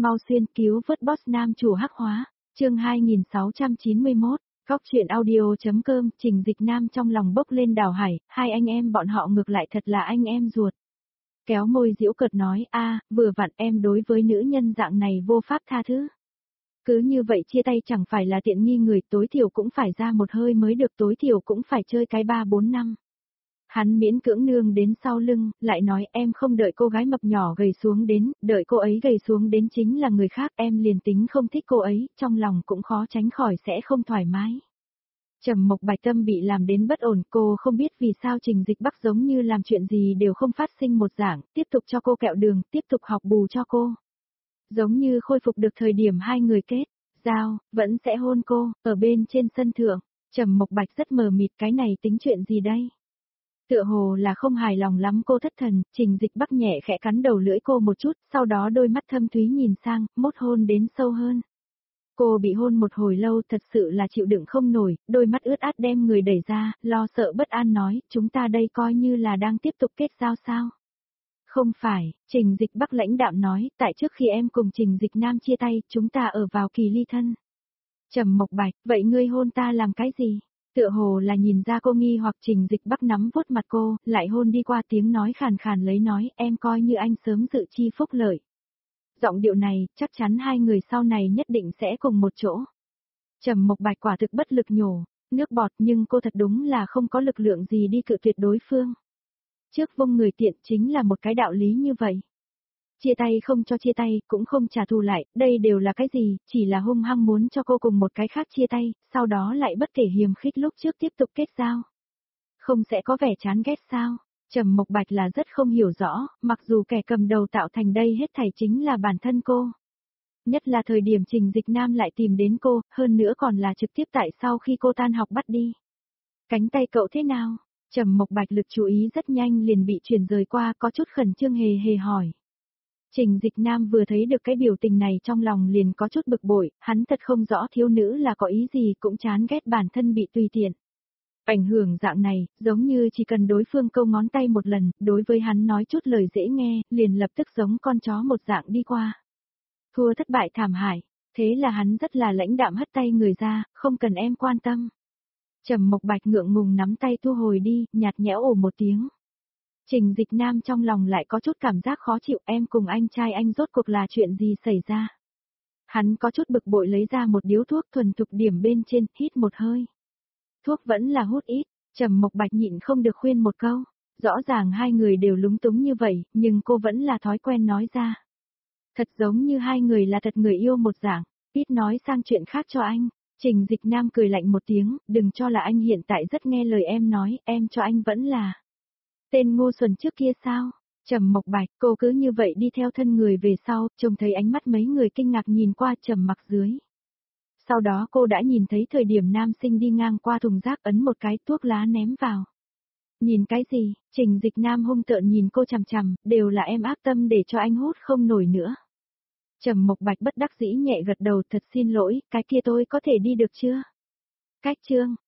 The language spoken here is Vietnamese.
Mau xuyên cứu vớt boss nam chủ hắc hóa. Chương 2691. Góc truyện audio.com. Trình Dịch Nam trong lòng bốc lên đảo hải, hai anh em bọn họ ngược lại thật là anh em ruột. Kéo môi giễu cợt nói, vừa vặn em đối với nữ nhân dạng này vô pháp tha thứ. Cứ như vậy chia tay chẳng phải là tiện nghi người, tối thiểu cũng phải ra một hơi mới được, tối thiểu cũng phải chơi cái 3-4 năm. Hắn miễn cưỡng nương đến sau lưng, lại nói em không đợi cô gái mập nhỏ gầy xuống đến, đợi cô ấy gầy xuống đến chính là người khác, em liền tính không thích cô ấy, trong lòng cũng khó tránh khỏi sẽ không thoải mái. Trầm Mộc Bạch tâm bị làm đến bất ổn, cô không biết vì sao Trình Dịch Bắc giống như làm chuyện gì đều không phát sinh một dạng, tiếp tục cho cô kẹo đường, tiếp tục học bù cho cô. Giống như khôi phục được thời điểm hai người kết giao, vẫn sẽ hôn cô, ở bên trên sân thượng. Trầm Mộc Bạch rất mờ mịt, cái này tính chuyện gì đây? Tựa hồ là không hài lòng lắm cô thất thần, Trình Dịch Bắc nhẹ khẽ cắn đầu lưỡi cô một chút, sau đó đôi mắt thâm thúy nhìn sang, mốt hôn đến sâu hơn. Cô bị hôn một hồi lâu thật sự là chịu đựng không nổi, đôi mắt ướt át đem người đẩy ra, lo sợ bất an nói, chúng ta đây coi như là đang tiếp tục kết giao sao? Không phải, Trình Dịch Bắc lãnh đạm nói, tại trước khi em cùng Trình Dịch Nam chia tay, chúng ta ở vào kỳ ly thân. Trầm Mộc Bạch, vậy ngươi hôn ta làm cái gì? Tựa hồ là nhìn ra cô nghi hoặc Trình Dịch Bắc nắm vuốt mặt cô, lại hôn đi qua, tiếng nói khàn khàn lấy nói, em coi như anh sớm dự chi phúc lợi. Giọng điệu này, chắc chắn hai người sau này nhất định sẽ cùng một chỗ. Trầm Mộc Bạch quả thực bất lực nhổ nước bọt, nhưng cô thật đúng là không có lực lượng gì đi cự tuyệt đối phương. Trước vung người tiện chính là một cái đạo lý như vậy. Chia tay không cho chia tay, cũng không trả thù lại, đây đều là cái gì, chỉ là hung hăng muốn cho cô cùng một cái khác chia tay, sau đó lại bất kể hiềm khích lúc trước tiếp tục kết giao. Không sẽ có vẻ chán ghét sao? Trầm Mộc Bạch là rất không hiểu rõ, mặc dù kẻ cầm đầu tạo thành đây hết thảy chính là bản thân cô. Nhất là thời điểm Trình Dịch Nam lại tìm đến cô, hơn nữa còn là trực tiếp tại sau khi cô tan học bắt đi. Cánh tay cậu thế nào? Trầm Mộc Bạch lực chú ý rất nhanh liền bị chuyển rời qua, có chút khẩn trương hề hề hỏi. Trình Dịch Nam vừa thấy được cái biểu tình này trong lòng liền có chút bực bội, hắn thật không rõ thiếu nữ là có ý gì, cũng chán ghét bản thân bị tùy tiện. Ảnh hưởng dạng này, giống như chỉ cần đối phương câu ngón tay một lần, đối với hắn nói chút lời dễ nghe, liền lập tức giống con chó một dạng đi qua. Thua thất bại thảm hại, thế là hắn rất là lãnh đạm hất tay người ra, không cần em quan tâm. Trầm Mộc Bạch ngượng ngùng nắm tay thu hồi đi, nhạt nhẽo ồ một tiếng. Trình Dịch Nam trong lòng lại có chút cảm giác khó chịu, em cùng anh trai anh rốt cuộc là chuyện gì xảy ra. Hắn có chút bực bội lấy ra một điếu thuốc thuần thục điểm bên trên, hít một hơi. Thuốc vẫn là hút ít, Trầm Mộc Bạch nhịn không được khuyên một câu. Rõ ràng hai người đều lúng túng như vậy, nhưng cô vẫn là thói quen nói ra. Thật giống như hai người là thật người yêu một dạng, ít nói sang chuyện khác cho anh. Trình Dịch Nam cười lạnh một tiếng, đừng cho là anh hiện tại rất nghe lời em nói, em cho anh vẫn là tên ngu xuẩn trước kia sao? Trầm Mộc Bạch, cô cứ như vậy đi theo thân người về sau, trông thấy ánh mắt mấy người kinh ngạc nhìn qua trầm mặc dưới. Sau đó cô đã nhìn thấy thời điểm nam sinh đi ngang qua thùng rác ấn một cái thuốc lá ném vào. Nhìn cái gì? Trình Dịch Nam hung tợn nhìn cô chằm chằm, đều là em ác tâm để cho anh hút không nổi nữa. Trầm Mộc Bạch bất đắc dĩ nhẹ gật đầu, thật xin lỗi, cái kia tôi có thể đi được chưa? Cách chương,